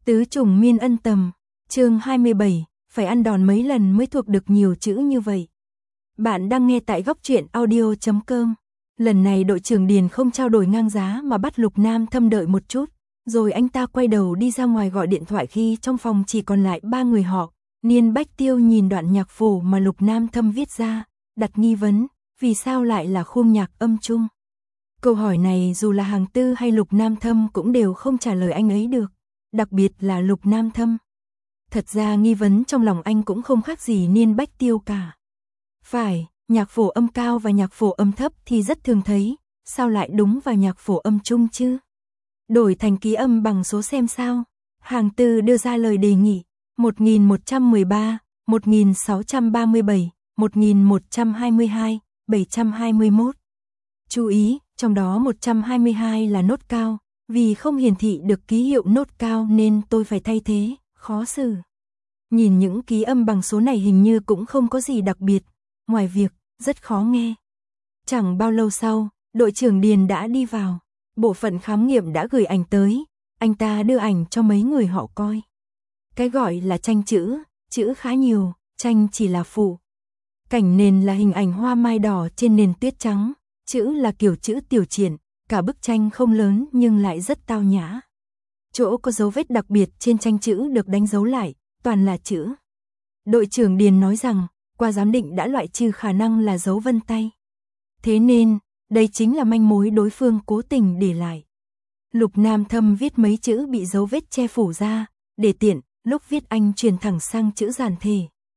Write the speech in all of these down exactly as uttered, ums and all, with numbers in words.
Tứ trùng miên ân tầm, chương hai mươi bảy, phải ăn đòn mấy lần mới thuộc được nhiều chữ như vậy. Bạn đang nghe tại góc truyện audio chấm com. Lần này đội trưởng Điền không trao đổi ngang giá mà bắt Lục Nam Thâm đợi một chút, rồi anh ta quay đầu đi ra ngoài gọi điện thoại khi trong phòng chỉ còn lại ba người họ. Niên Bách Tiêu nhìn đoạn nhạc phổ mà Lục Nam Thâm viết ra, đặt nghi vấn, vì sao lại là khung nhạc âm trung? Câu hỏi này dù là Hàng Tư hay Lục Nam Thâm cũng đều không trả lời anh ấy được, đặc biệt là Lục Nam Thâm. Thật ra nghi vấn trong lòng anh cũng không khác gì Niên Bách Tiêu cả. Phải, nhạc phổ âm cao và nhạc phổ âm thấp thì rất thường thấy, sao lại đúng vào nhạc phổ âm trung chứ? Đổi thành ký âm bằng số xem sao? Hàng Tư đưa ra lời đề nghị, một nghìn một trăm mười ba, một nghìn sáu trăm ba mươi bảy, một nghìn một trăm hai mươi hai, bảy trăm hai mươi mốt. Chú ý, trong đó một trăm hai mươi hai là nốt cao, vì không hiển thị được ký hiệu nốt cao nên tôi phải thay thế, khó xử. Nhìn những ký âm bằng số này hình như cũng không có gì đặc biệt, ngoài việc rất khó nghe. Chẳng bao lâu sau, đội trưởng Điền đã đi vào, bộ phận khám nghiệm đã gửi ảnh tới, anh ta đưa ảnh cho mấy người họ coi. Cái gọi là tranh chữ, chữ khá nhiều, tranh chỉ là phụ. Cảnh nền là hình ảnh hoa mai đỏ trên nền tuyết trắng, chữ là kiểu chữ tiểu triển, cả bức tranh không lớn nhưng lại rất tao nhã. Chỗ có dấu vết đặc biệt trên tranh chữ được đánh dấu lại, toàn là chữ. Đội trưởng Điền nói rằng, qua giám định đã loại trừ khả năng là dấu vân tay. Thế nên, đây chính là manh mối đối phương cố tình để lại. Lục Nam Thâm viết mấy chữ bị dấu vết che phủ ra, để tiện, lúc viết anh truyền thẳng sang chữ giản thể.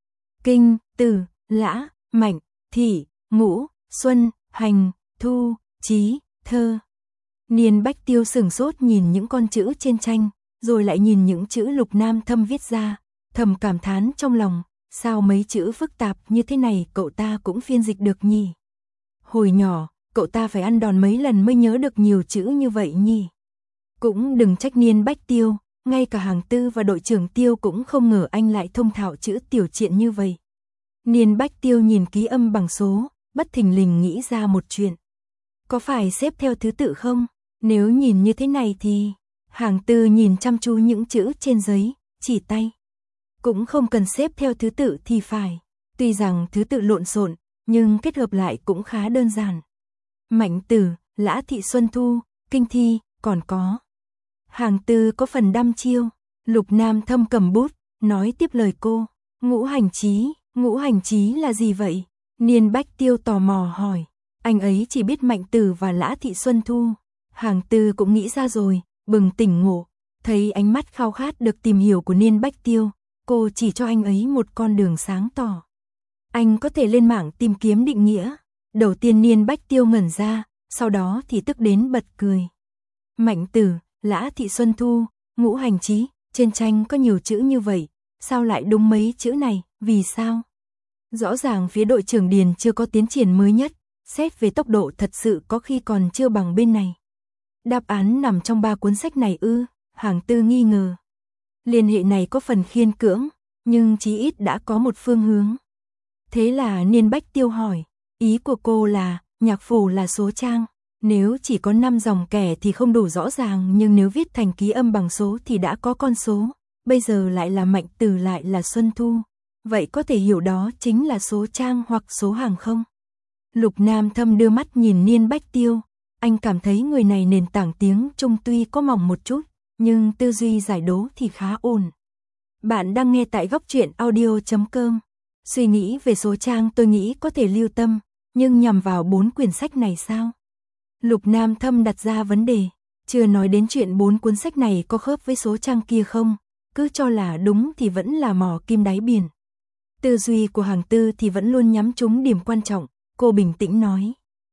Kinh, Tử, Lã, Mạnh, Thị, Ngũ, Xuân, Hành, Thu, Chí, Thơ. Niên Bách Tiêu sửng sốt nhìn những con chữ trên tranh, rồi lại nhìn những chữ Lục Nam Thâm viết ra, thầm cảm thán trong lòng, sao mấy chữ phức tạp như thế này cậu ta cũng phiên dịch được nhỉ? Hồi nhỏ, cậu ta phải ăn đòn mấy lần mới nhớ được nhiều chữ như vậy nhỉ? Cũng đừng trách Niên Bách Tiêu, ngay cả Hàng Tư và đội trưởng Tiêu cũng không ngờ anh lại thông thạo chữ tiểu triện như vậy. Niên Bách Tiêu nhìn ký âm bằng số, bất thình lình nghĩ ra một chuyện. Có phải xếp theo thứ tự không? Nếu nhìn như thế này thì... Hàng Tư nhìn chăm chú những chữ trên giấy, chỉ tay. Cũng không cần xếp theo thứ tự thì phải. Tuy rằng thứ tự lộn xộn, nhưng kết hợp lại cũng khá đơn giản. Mạnh Tử, Lã Thị Xuân Thu, Kinh Thi, còn có. Hàng Tư có phần đăm chiêu. Lục Nam Thâm cầm bút, nói tiếp lời cô. Ngũ hành chí, ngũ hành chí là gì vậy? Niên Bách Tiêu tò mò hỏi. Anh ấy chỉ biết Mạnh Tử và Lã Thị Xuân Thu. Hàng Tư cũng nghĩ ra rồi, bừng tỉnh ngộ. Thấy ánh mắt khao khát được tìm hiểu của Niên Bách Tiêu, cô chỉ cho anh ấy một con đường sáng tỏ. Anh có thể lên mạng tìm kiếm định nghĩa. Đầu tiên Niên Bách Tiêu ngẩn ra, sau đó thì tức đến bật cười. Mạnh Tử, Lã Thị Xuân Thu, ngũ hành chí, trên tranh có nhiều chữ như vậy, sao lại đúng mấy chữ này, vì sao? Rõ ràng phía đội trưởng Điền chưa có tiến triển mới nhất, xét về tốc độ thật sự có khi còn chưa bằng bên này. Đáp án nằm trong ba cuốn sách này ư? Hàng Tư nghi ngờ. Liên hệ này có phần khiên cưỡng, nhưng chí ít đã có một phương hướng. Thế là Niên Bách Tiêu hỏi, ý của cô là, nhạc phổ là số trang, nếu chỉ có năm dòng kẻ thì không đủ rõ ràng, nhưng nếu viết thành ký âm bằng số thì đã có con số, bây giờ lại là Mạnh Tử lại là Xuân Thu, vậy có thể hiểu đó chính là số trang hoặc số hàng không? Lục Nam Thâm đưa mắt nhìn Niên Bách Tiêu, anh cảm thấy người này nền tảng tiếng Trung tuy có mỏng một chút, nhưng tư duy giải đố thì khá ổn. Bạn đang nghe tại góc truyện audio chấm com. Suy nghĩ về số trang tôi nghĩ có thể lưu tâm, nhưng nhằm vào bốn quyển sách này sao? Lục Nam Thâm đặt ra vấn đề, chưa nói đến chuyện bốn cuốn sách này có khớp với số trang kia không, cứ cho là đúng thì vẫn là mò kim đáy biển. Tư duy của Hàng Tư thì vẫn luôn nhắm trúng điểm quan trọng, cô bình tĩnh nói.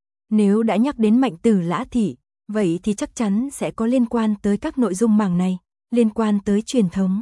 Nếu đã nhắc đến Mạnh Tử Lã Thị, vậy thì chắc chắn sẽ có liên quan tới các nội dung mảng này, liên quan tới truyền thống.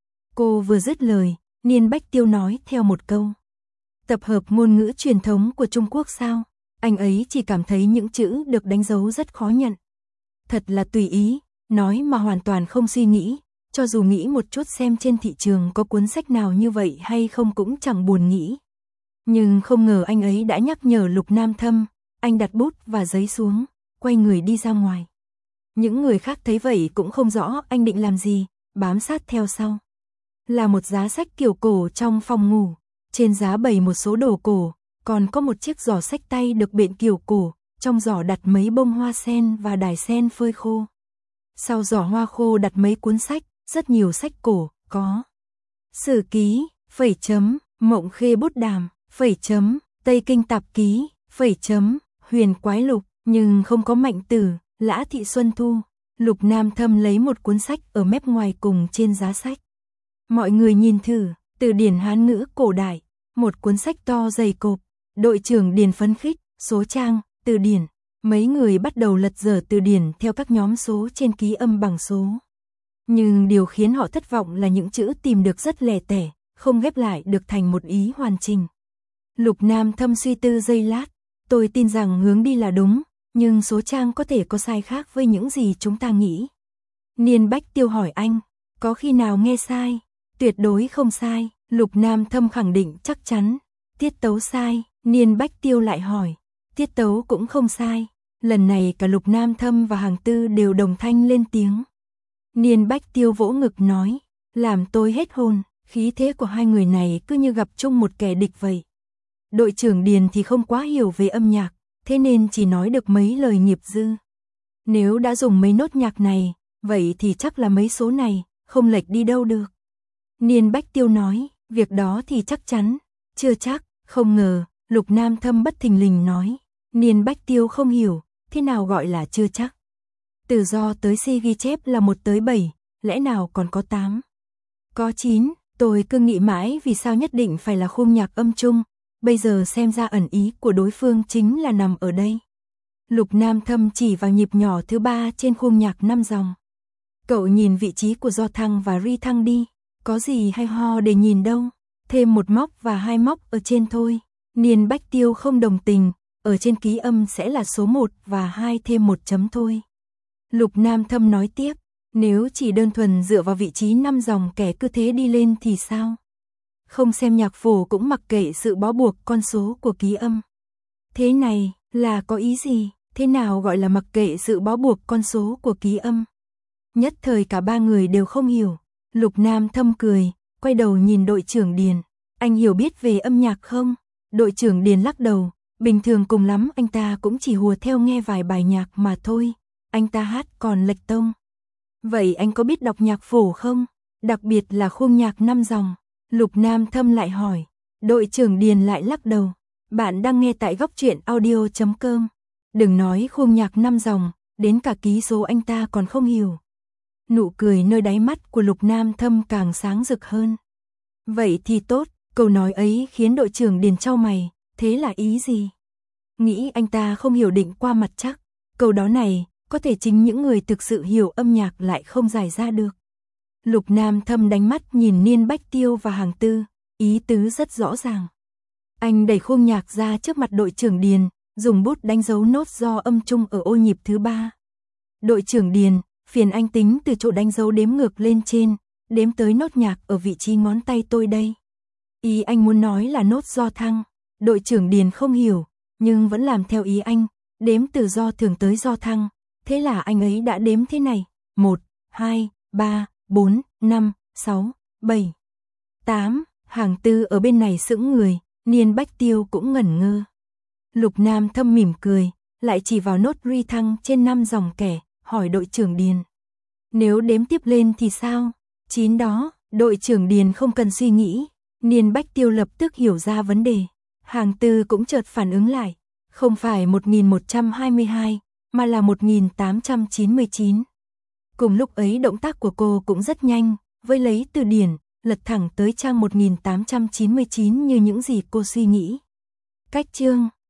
Cô vừa dứt lời, Niên Bách Tiêu nói theo một câu. Tập hợp ngôn ngữ truyền thống của Trung Quốc sao? Anh ấy chỉ cảm thấy những chữ được đánh dấu rất khó nhận. Thật là tùy ý, nói mà hoàn toàn không suy nghĩ, cho dù nghĩ một chút xem trên thị trường có cuốn sách nào như vậy hay không cũng chẳng buồn nghĩ. Nhưng không ngờ anh ấy đã nhắc nhở Lục Nam Thâm, anh đặt bút và giấy xuống, quay người đi ra ngoài. Những người khác thấy vậy cũng không rõ anh định làm gì, bám sát theo sau. Là một giá sách kiểu cổ trong phòng ngủ, trên giá bày một số đồ cổ, còn có một chiếc giỏ xách tay được bện kiểu cổ, trong giỏ đặt mấy bông hoa sen và đài sen phơi khô. Sau giỏ hoa khô đặt mấy cuốn sách, rất nhiều sách cổ, có Sử ký, phẩy chấm, Mộng Khê Bút Đàm, phẩy chấm, Tây Kinh Tạp Ký, phẩy chấm, Huyền Quái Lục, nhưng không có Mạnh Tử, Lã Thị Xuân Thu. Lục Nam Thâm lấy một cuốn sách ở mép ngoài cùng trên giá sách. Mọi người nhìn thử, từ điển Hán ngữ cổ đại, một cuốn sách to dày cộp. Đội trưởng Điền phấn khích, số trang, từ điển. Mấy người bắt đầu lật dở từ điển theo các nhóm số trên ký âm bằng số. Nhưng điều khiến họ thất vọng là những chữ tìm được rất lẻ tẻ, không ghép lại được thành một ý hoàn chỉnh. Lục Nam Thâm suy tư giây lát, tôi tin rằng hướng đi là đúng, nhưng số trang có thể có sai khác với những gì chúng ta nghĩ. Niên Bách Tiêu hỏi anh, có khi nào nghe sai? Tuyệt đối không sai, Lục Nam Thâm khẳng định chắc chắn. Tiết tấu sai, Niên Bách Tiêu lại hỏi, tiết tấu cũng không sai. Lần này cả Lục Nam Thâm và Hàng Tư đều đồng thanh lên tiếng. Niên Bách Tiêu vỗ ngực nói, làm tôi hết hồn, khí thế của hai người này cứ như gặp chung một kẻ địch vậy. Đội trưởng Điền thì không quá hiểu về âm nhạc, thế nên chỉ nói được mấy lời nghiệp dư. Nếu đã dùng mấy nốt nhạc này, vậy thì chắc là mấy số này, không lệch đi đâu được. Niên Bách Tiêu nói, việc đó thì chắc chắn, chưa chắc, không ngờ, Lục Nam Thâm bất thình lình nói. Niên Bách Tiêu không hiểu, thế nào gọi là chưa chắc. Từ do tới si ghi chép là một tới bảy, lẽ nào còn có tám? Có chín, tôi cứ nghĩ mãi vì sao nhất định phải là khung nhạc âm chung, bây giờ xem ra ẩn ý của đối phương chính là nằm ở đây. Lục Nam Thâm chỉ vào nhịp nhỏ thứ ba trên khung nhạc năm dòng. Cậu nhìn vị trí của do thăng và ri thăng đi, có gì hay ho để nhìn đâu, thêm một móc và hai móc ở trên thôi. Niên Bách Tiêu không đồng tình, ở trên ký âm sẽ là số một và hai thêm một chấm thôi. Lục Nam Thâm nói tiếp, nếu chỉ đơn thuần dựa vào vị trí năm dòng kẻ cứ thế đi lên thì sao? Không xem nhạc phổ cũng mặc kệ sự bó buộc con số của ký âm. Thế này, là có ý gì? Thế nào gọi là mặc kệ sự bó buộc con số của ký âm? Nhất thời cả ba người đều không hiểu. Lục Nam Thâm cười, quay đầu nhìn đội trưởng Điền. Anh hiểu biết về âm nhạc không? Đội trưởng Điền lắc đầu, bình thường cùng lắm anh ta cũng chỉ hùa theo nghe vài bài nhạc mà thôi. Anh ta hát còn lệch tông. Vậy anh có biết đọc nhạc phổ không? Đặc biệt là khung nhạc năm dòng. Lục Nam Thâm lại hỏi. Đội trưởng Điền lại lắc đầu. Bạn đang nghe tại góc truyện audio chấm com. Đừng nói khung nhạc năm dòng, đến cả ký số anh ta còn không hiểu. Nụ cười nơi đáy mắt của Lục Nam Thâm càng sáng rực hơn. Vậy thì tốt, câu nói ấy khiến đội trưởng Điền chau mày, thế là ý gì? Nghĩ anh ta không hiểu định qua mặt chắc. Câu đó này, có thể chính những người thực sự hiểu âm nhạc lại không giải ra được. Lục Nam Thâm đánh mắt nhìn Niên Bách Tiêu và Hàng Tư, ý tứ rất rõ ràng. Anh đẩy khung nhạc ra trước mặt đội trưởng Điền, dùng bút đánh dấu nốt do âm chung ở ô nhịp thứ ba. Đội trưởng Điền, phiền anh tính từ chỗ đánh dấu đếm ngược lên trên, đếm tới nốt nhạc ở vị trí ngón tay tôi đây. Ý anh muốn nói là nốt do thăng. Đội trưởng Điền không hiểu, nhưng vẫn làm theo ý anh, đếm từ do thường tới do thăng. Thế là anh ấy đã đếm thế này, một, hai, ba, bốn, năm, sáu, bảy, tám, Hàng Tư ở bên này sững người, Niên Bách Tiêu cũng ngẩn ngơ. Lục Nam Thâm mỉm cười, lại chỉ vào nốt ri thăng trên năm dòng kẻ, hỏi đội trưởng Điền. Nếu đếm tiếp lên thì sao? Chín đó, đội trưởng Điền không cần suy nghĩ, Niên Bách Tiêu lập tức hiểu ra vấn đề. Hàng Tư cũng chợt phản ứng lại, không phải một nghìn một trăm hai mươi hai, mà là một nghìn tám trăm chín mươi chín. Cùng lúc ấy động tác của cô cũng rất nhanh, với lấy từ điển, lật thẳng tới trang một nghìn tám trăm chín mươi chín như những gì cô suy nghĩ. Cách chương